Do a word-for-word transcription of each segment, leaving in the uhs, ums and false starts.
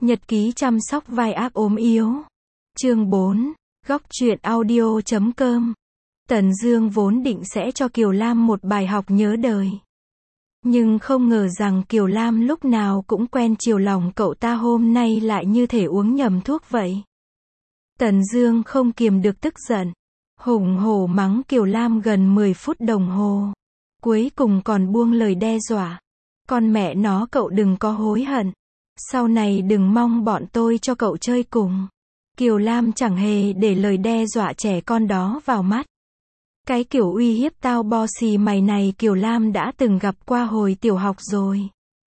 Nhật ký chăm sóc vai ác ốm yếu. Chương bốn. Góc truyện audio chấm com. Tần Dương vốn định sẽ cho Kiều Lam một bài học nhớ đời. Nhưng không ngờ rằng Kiều Lam lúc nào cũng quen chiều lòng cậu ta hôm nay lại như thể uống nhầm thuốc vậy. Tần Dương không kiềm được tức giận. Hùng hổ mắng Kiều Lam gần mười phút đồng hồ. Cuối cùng còn buông lời đe dọa. Con mẹ nó cậu đừng có hối hận. Sau này đừng mong bọn tôi cho cậu chơi cùng. Kiều Lam chẳng hề để lời đe dọa trẻ con đó vào mắt. Cái kiểu uy hiếp tao bo xì mày này Kiều Lam đã từng gặp qua hồi tiểu học rồi.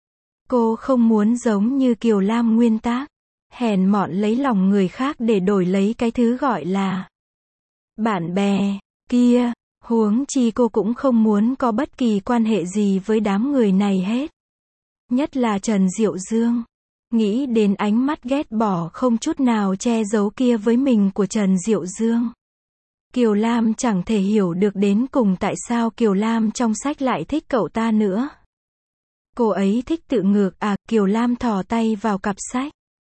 Cô không muốn giống như Kiều Lam nguyên tác, hèn mọn lấy lòng người khác để đổi lấy cái thứ gọi là bạn bè kia. Huống chi cô cũng không muốn có bất kỳ quan hệ gì với đám người này hết. Nhất là Trần Diệu Dương. Nghĩ đến ánh mắt ghét bỏ không chút nào che giấu kia với mình của Trần Diệu Dương, Kiều Lam chẳng thể hiểu được đến cùng tại sao Kiều Lam trong sách lại thích cậu ta nữa. Cô ấy thích tự ngược à? Kiều Lam thò tay vào cặp sách,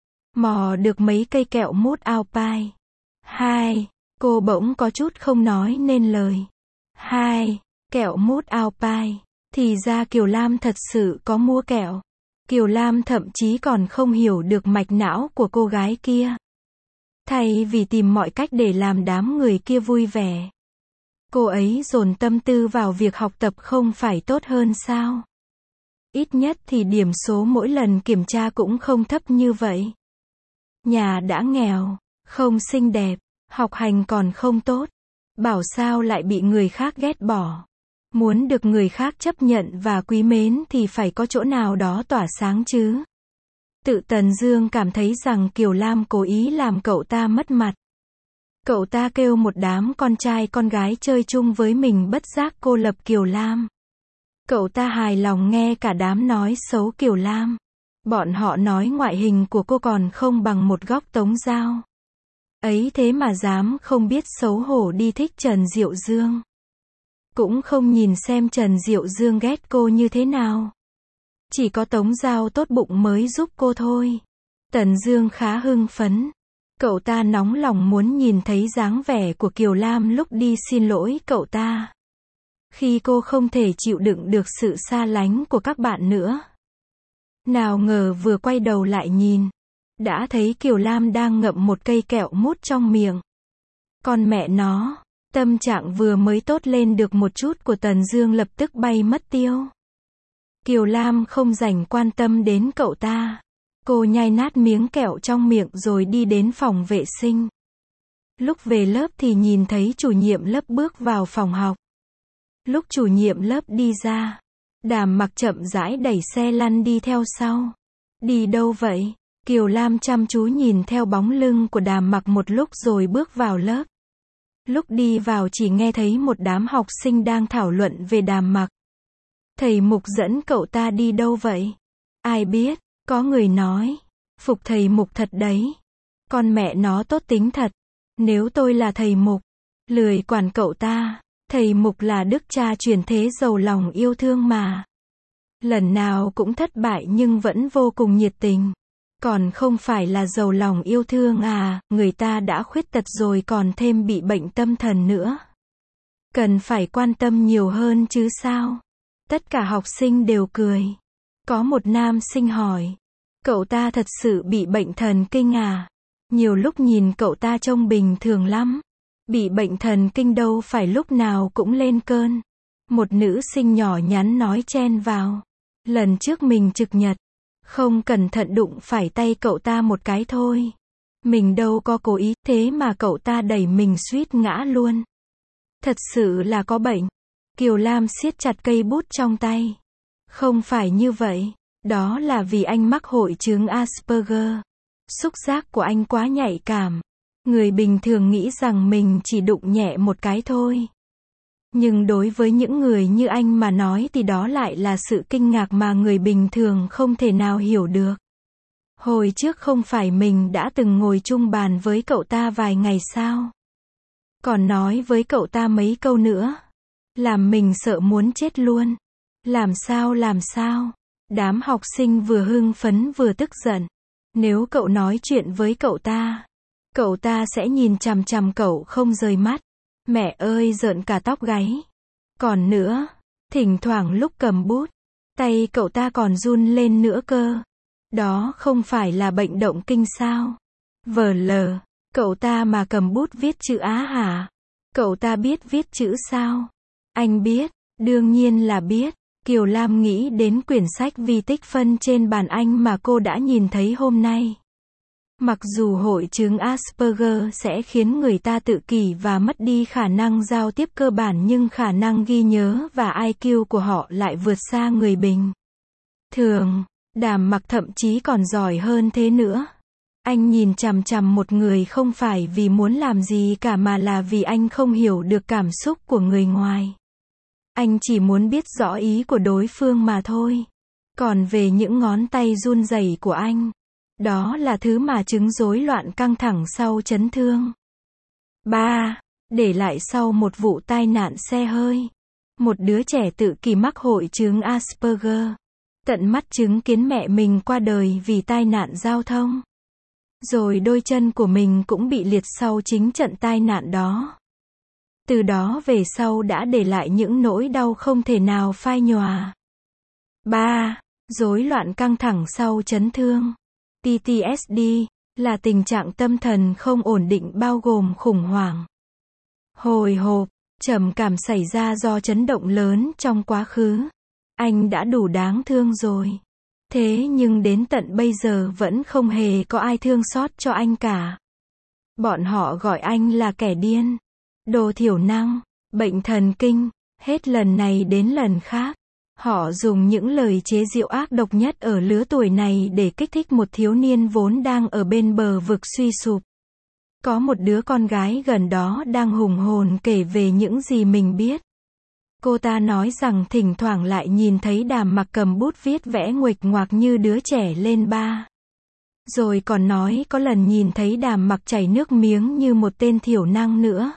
mò được mấy cây kẹo mút Alpine. Hai, cô bỗng có chút không nói nên lời. Hai, kẹo mút Alpine. Thì ra Kiều Lam thật sự có mua kẹo. Kiều Lam thậm chí còn không hiểu được mạch não của cô gái kia. Thay vì tìm mọi cách để làm đám người kia vui vẻ, cô ấy dồn tâm tư vào việc học tập không phải tốt hơn sao? Ít nhất thì điểm số mỗi lần kiểm tra cũng không thấp như vậy. Nhà đã nghèo, không xinh đẹp, học hành còn không tốt. Bảo sao lại bị người khác ghét bỏ. Muốn được người khác chấp nhận và quý mến thì phải có chỗ nào đó tỏa sáng chứ. Tự Tần Dương cảm thấy rằng Kiều Lam cố ý làm cậu ta mất mặt. Cậu ta kêu một đám con trai con gái chơi chung với mình bất giác cô lập Kiều Lam. Cậu ta hài lòng nghe cả đám nói xấu Kiều Lam. Bọn họ nói ngoại hình của cô còn không bằng một góc Tống Giao. Ấy thế mà dám không biết xấu hổ đi thích Trần Diệu Dương. Cũng không nhìn xem Trần Diệu Dương ghét cô như thế nào. Chỉ có Tống Giao tốt bụng mới giúp cô thôi. Tần Dương khá hưng phấn. Cậu ta nóng lòng muốn nhìn thấy dáng vẻ của Kiều Lam lúc đi xin lỗi cậu ta. Khi cô không thể chịu đựng được sự xa lánh của các bạn nữa. Nào ngờ vừa quay đầu lại nhìn, đã thấy Kiều Lam đang ngậm một cây kẹo mút trong miệng. Con mẹ nó, tâm trạng vừa mới tốt lên được một chút của Tần Dương lập tức bay mất tiêu. Kiều Lam không rảnh quan tâm đến cậu ta. Cô nhai nát miếng kẹo trong miệng rồi đi đến phòng vệ sinh. Lúc về lớp thì nhìn thấy chủ nhiệm lớp bước vào phòng học. Lúc chủ nhiệm lớp đi ra, Đàm Mặc chậm rãi đẩy xe lăn đi theo sau. Đi đâu vậy? Kiều Lam chăm chú nhìn theo bóng lưng của Đàm Mặc một lúc rồi bước vào lớp. Lúc đi vào chỉ nghe thấy một đám học sinh đang thảo luận về Đàm Mặc. Thầy Mục dẫn cậu ta đi đâu vậy? Ai biết, có người nói, phục thầy Mục thật đấy. Con mẹ nó tốt tính thật. Nếu tôi là thầy Mục, lười quản cậu ta. Thầy Mục là đức cha truyền thế giàu lòng yêu thương mà. Lần nào cũng thất bại nhưng vẫn vô cùng nhiệt tình. Còn không phải là giàu lòng yêu thương à, người ta đã khuyết tật rồi còn thêm bị bệnh tâm thần nữa. Cần phải quan tâm nhiều hơn chứ sao? Tất cả học sinh đều cười. Có một nam sinh hỏi, cậu ta thật sự bị bệnh thần kinh à? Nhiều lúc nhìn cậu ta trông bình thường lắm. Bị bệnh thần kinh đâu phải lúc nào cũng lên cơn. Một nữ sinh nhỏ nhắn nói chen vào. Lần trước mình trực nhật, không cẩn thận đụng phải tay cậu ta một cái thôi. Mình đâu có cố ý, thế mà cậu ta đẩy mình suýt ngã luôn. Thật sự là có bệnh. Kiều Lam siết chặt cây bút trong tay. Không phải như vậy. Đó là vì anh mắc hội chứng Asperger. Xúc giác của anh quá nhạy cảm. Người bình thường nghĩ rằng mình chỉ đụng nhẹ một cái thôi. Nhưng đối với những người như anh mà nói thì đó lại là sự kinh ngạc mà người bình thường không thể nào hiểu được. Hồi trước không phải mình đã từng ngồi chung bàn với cậu ta vài ngày sao? Còn nói với cậu ta mấy câu nữa. Làm mình sợ muốn chết luôn. Làm sao làm sao? Đám học sinh vừa hưng phấn vừa tức giận. Nếu cậu nói chuyện với cậu ta, cậu ta sẽ nhìn chằm chằm cậu không rời mắt. Mẹ ơi, rợn cả tóc gáy. Còn nữa, thỉnh thoảng lúc cầm bút, tay cậu ta còn run lên nữa cơ. Đó không phải là bệnh động kinh sao? Vờ lờ, cậu ta mà cầm bút viết chữ Á hả? Cậu ta biết viết chữ sao? Anh biết, đương nhiên là biết. Kiều Lam nghĩ đến quyển sách vi tích phân trên bàn anh mà cô đã nhìn thấy hôm nay. Mặc dù hội chứng Asperger sẽ khiến người ta tự kỷ và mất đi khả năng giao tiếp cơ bản, nhưng khả năng ghi nhớ và i kiu của họ lại vượt xa người bình thường. Đàm Mặc thậm chí còn giỏi hơn thế nữa. Anh nhìn chằm chằm một người không phải vì muốn làm gì cả mà là vì anh không hiểu được cảm xúc của người ngoài. Anh chỉ muốn biết rõ ý của đối phương mà thôi. Còn về những ngón tay run rẩy của anh, đó là thứ mà chứng rối loạn căng thẳng sau chấn thương. ba. Để lại sau một vụ tai nạn xe hơi. Một đứa trẻ tự kỷ mắc hội chứng Asperger. Tận mắt chứng kiến mẹ mình qua đời vì tai nạn giao thông. Rồi đôi chân của mình cũng bị liệt sau chính trận tai nạn đó. Từ đó về sau đã để lại những nỗi đau không thể nào phai nhòa. ba. Rối loạn căng thẳng sau chấn thương. pê tê ét đê là tình trạng tâm thần không ổn định bao gồm khủng hoảng, hồi hộp, trầm cảm xảy ra do chấn động lớn trong quá khứ. Anh đã đủ đáng thương rồi. Thế nhưng đến tận bây giờ vẫn không hề có ai thương xót cho anh cả. Bọn họ gọi anh là kẻ điên, đồ thiểu năng, bệnh thần kinh, hết lần này đến lần khác. Họ dùng những lời chế giễu ác độc nhất ở lứa tuổi này để kích thích một thiếu niên vốn đang ở bên bờ vực suy sụp. Có một đứa con gái gần đó đang hùng hồn kể về những gì mình biết. Cô ta nói rằng thỉnh thoảng lại nhìn thấy Đàm Mặc cầm bút viết vẽ nguệch ngoạc như đứa trẻ lên ba. Rồi còn nói có lần nhìn thấy Đàm Mặc chảy nước miếng như một tên thiểu năng nữa.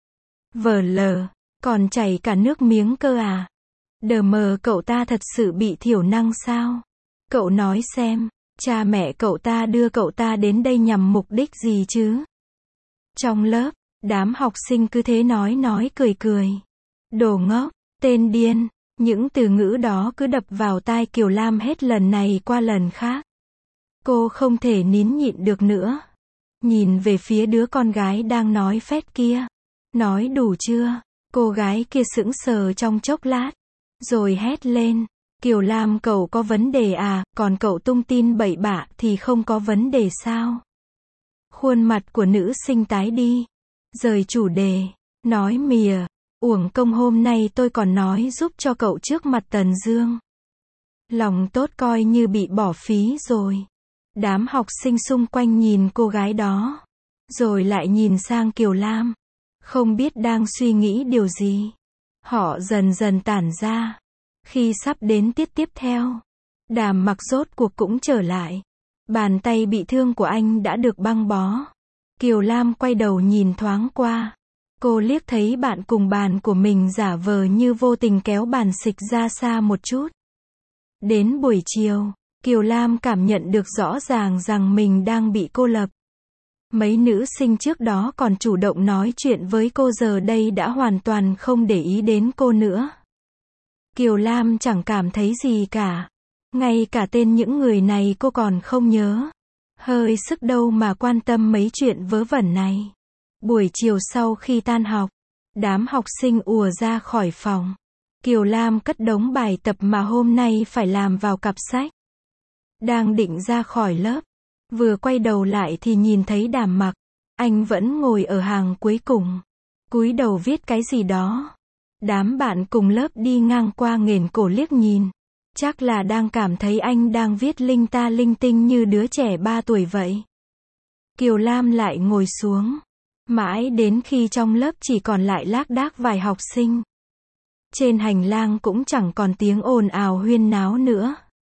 Vờ lờ, còn chảy cả nước miếng cơ à? Đờ mờ, cậu ta thật sự bị thiểu năng sao? Cậu nói xem, cha mẹ cậu ta đưa cậu ta đến đây nhằm mục đích gì chứ? Trong lớp, đám học sinh cứ thế nói nói cười cười. Đồ ngốc, tên điên, những từ ngữ đó cứ đập vào tai Kiều Lam hết lần này qua lần khác. Cô không thể nín nhịn được nữa. Nhìn về phía đứa con gái đang nói phét kia. Nói đủ chưa? Cô gái kia sững sờ trong chốc lát, rồi hét lên. Kiều Lam, cậu có vấn đề à? Còn cậu tung tin bậy bạ thì không có vấn đề sao? Khuôn mặt của nữ sinh tái đi. Rời chủ đề. Nói mìa. Uổng công hôm nay tôi còn nói giúp cho cậu trước mặt Tần Dương. Lòng tốt coi như bị bỏ phí rồi. Đám học sinh xung quanh nhìn cô gái đó, rồi lại nhìn sang Kiều Lam, không biết đang suy nghĩ điều gì. Họ dần dần tản ra. Khi sắp đến tiết tiếp theo, Đàm Mặc rốt cuộc cũng trở lại. Bàn tay bị thương của anh đã được băng bó. Kiều Lam quay đầu nhìn thoáng qua. Cô liếc thấy bạn cùng bàn của mình giả vờ như vô tình kéo bàn xịch ra xa một chút. Đến buổi chiều, Kiều Lam cảm nhận được rõ ràng rằng mình đang bị cô lập. Mấy nữ sinh trước đó còn chủ động nói chuyện với cô giờ đây đã hoàn toàn không để ý đến cô nữa. Kiều Lam chẳng cảm thấy gì cả. Ngay cả tên những người này cô còn không nhớ. Hơi sức đâu mà quan tâm mấy chuyện vớ vẩn này. Buổi chiều sau khi tan học, đám học sinh ùa ra khỏi phòng. Kiều Lam cất đống bài tập mà hôm nay phải làm vào cặp sách. Đang định ra khỏi lớp, vừa quay đầu lại thì nhìn thấy Đàm Mặc. Anh vẫn ngồi ở hàng cuối cùng, cúi đầu viết cái gì đó. Đám bạn cùng lớp đi ngang qua nghển cổ liếc nhìn. Chắc là đang cảm thấy anh đang viết linh ta linh tinh như đứa trẻ ba tuổi vậy. Kiều Lam lại ngồi xuống. Mãi đến khi trong lớp chỉ còn lại lác đác vài học sinh. Trên hành lang cũng chẳng còn tiếng ồn ào huyên náo nữa.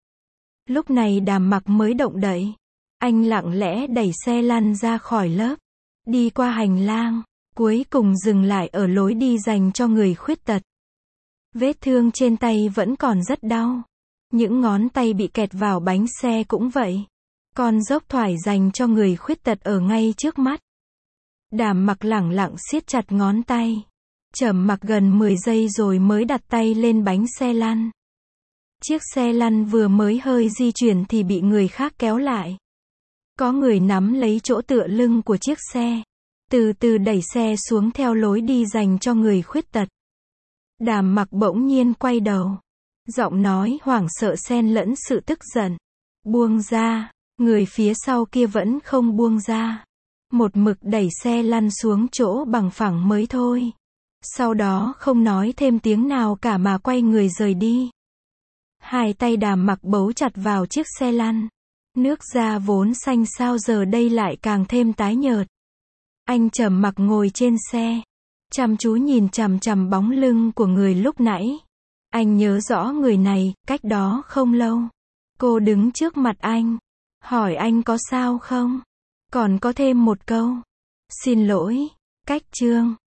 Lúc này Đàm Mặc mới động đậy. Anh lặng lẽ đẩy xe lăn ra khỏi lớp, đi qua hành lang, cuối cùng dừng lại ở lối đi dành cho người khuyết tật. Vết thương trên tay vẫn còn rất đau. Những ngón tay bị kẹt vào bánh xe cũng vậy. Con dốc thoải dành cho người khuyết tật ở ngay trước mắt. Đàm Mặc lẳng lặng siết chặt ngón tay. Trầm mặc gần mười giây rồi mới đặt tay lên bánh xe lăn. Chiếc xe lăn vừa mới hơi di chuyển thì bị người khác kéo lại. Có người nắm lấy chỗ tựa lưng của chiếc xe, từ từ đẩy xe xuống theo lối đi dành cho người khuyết tật. Đàm Mặc bỗng nhiên quay đầu. Giọng nói hoảng sợ xen lẫn sự tức giận. Buông ra. Người phía sau kia vẫn không buông ra. Một mực đẩy xe lăn xuống chỗ bằng phẳng mới thôi. Sau đó không nói thêm tiếng nào cả mà quay người rời đi. Hai tay Đàm Mặc bấu chặt vào chiếc xe lăn. Nước da vốn xanh sao giờ đây lại càng thêm tái nhợt. Anh trầm mặc ngồi trên xe, chăm chú nhìn chằm chằm bóng lưng của người lúc nãy. Anh nhớ rõ người này, cách đó không lâu. Cô đứng trước mặt anh, hỏi anh có sao không? Còn có thêm một câu. Xin lỗi. Cách chương